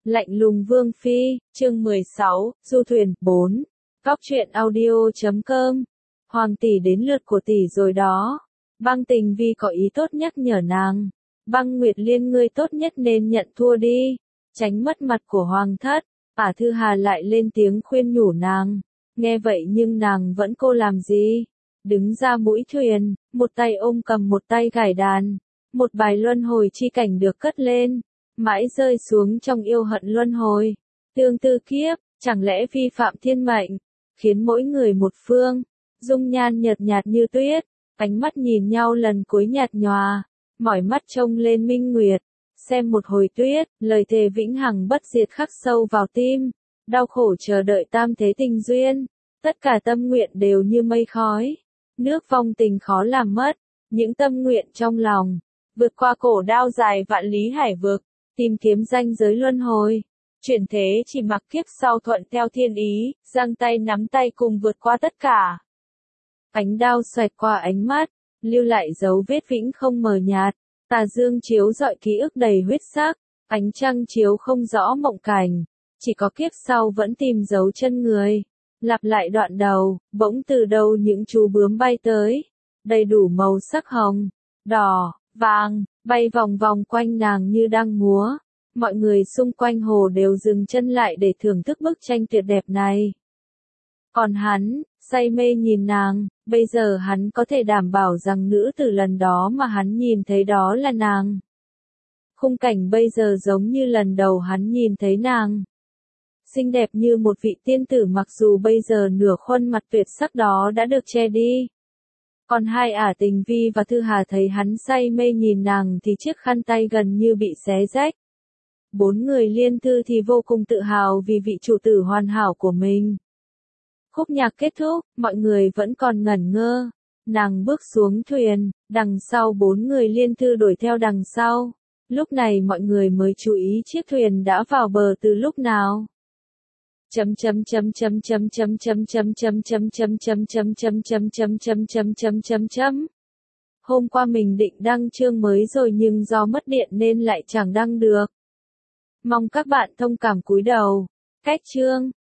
Lạnh lùng Vương Phi, chương 16, Du thuyền, 4. Góc truyện audio.com. Hoàng tỷ đến lượt của tỷ rồi đó. Băng Tình Vi có ý tốt nhắc nhở nàng. Băng Nguyệt Liên ngươi tốt nhất nên nhận thua đi. Tránh mất mặt của Hoàng thất. Thư Hà lại lên tiếng khuyên nhủ nàng. Nghe vậy nhưng nàng vẫn cô làm gì? Đứng ra mũi thuyền, một tay ôm cầm một tay gảy đàn. Một bài luân hồi chi cảnh được cất lên. Mãi rơi xuống trong yêu hận luân hồi. Tương tư kiếp, chẳng lẽ vi phạm thiên mệnh, khiến mỗi người một phương, dung nhan nhợt nhạt như tuyết, ánh mắt nhìn nhau lần cuối nhạt nhòa, mỏi mắt trông lên minh nguyệt, xem một hồi tuyết, lời thề vĩnh hằng bất diệt khắc sâu vào tim, đau khổ chờ đợi tam thế tình duyên, tất cả tâm nguyện đều như mây khói, nước vong tình khó làm mất, những tâm nguyện trong lòng, vượt qua cổ đao dài vạn lý hải vực. Tìm kiếm ranh giới luân hồi, chuyển thế chỉ mặc kiếp sau thuận theo thiên ý, giang tay nắm tay cùng vượt qua tất cả. Ánh đao xoẹt qua ánh mắt, lưu lại dấu vết vĩnh không mờ nhạt, tà dương chiếu rọi ký ức đầy huyết sắc, ánh trăng chiếu không rõ mộng cảnh, chỉ có kiếp sau vẫn tìm dấu chân người. Lặp lại đoạn đầu, bỗng từ đâu những chú bướm bay tới, đầy đủ màu sắc hồng, đỏ, vàng, bay vòng vòng quanh nàng như đang múa. Mọi người xung quanh hồ đều dừng chân lại để thưởng thức bức tranh tuyệt đẹp này. Còn hắn, say mê nhìn nàng, bây giờ hắn có thể đảm bảo rằng nữ tử lần đó mà hắn nhìn thấy đó là nàng. Khung cảnh bây giờ giống như lần đầu hắn nhìn thấy nàng. Xinh đẹp như một vị tiên tử mặc dù bây giờ nửa khuôn mặt tuyệt sắc đó đã được che đi. Còn hai Tình Vi và Thư Hà thấy hắn say mê nhìn nàng thì chiếc khăn tay gần như bị xé rách. Bốn người Liên Thư thì vô cùng tự hào vì vị chủ tử hoàn hảo của mình. Khúc nhạc kết thúc, mọi người vẫn còn ngẩn ngơ. Nàng bước xuống thuyền, đằng sau bốn người Liên Thư đuổi theo đằng sau. Lúc này mọi người mới chú ý chiếc thuyền đã vào bờ từ lúc nào. Hôm qua mình định đăng chương mới rồi nhưng do mất điện nên lại chẳng đăng được. Mong các bạn thông cảm cúi đầu. Cách chương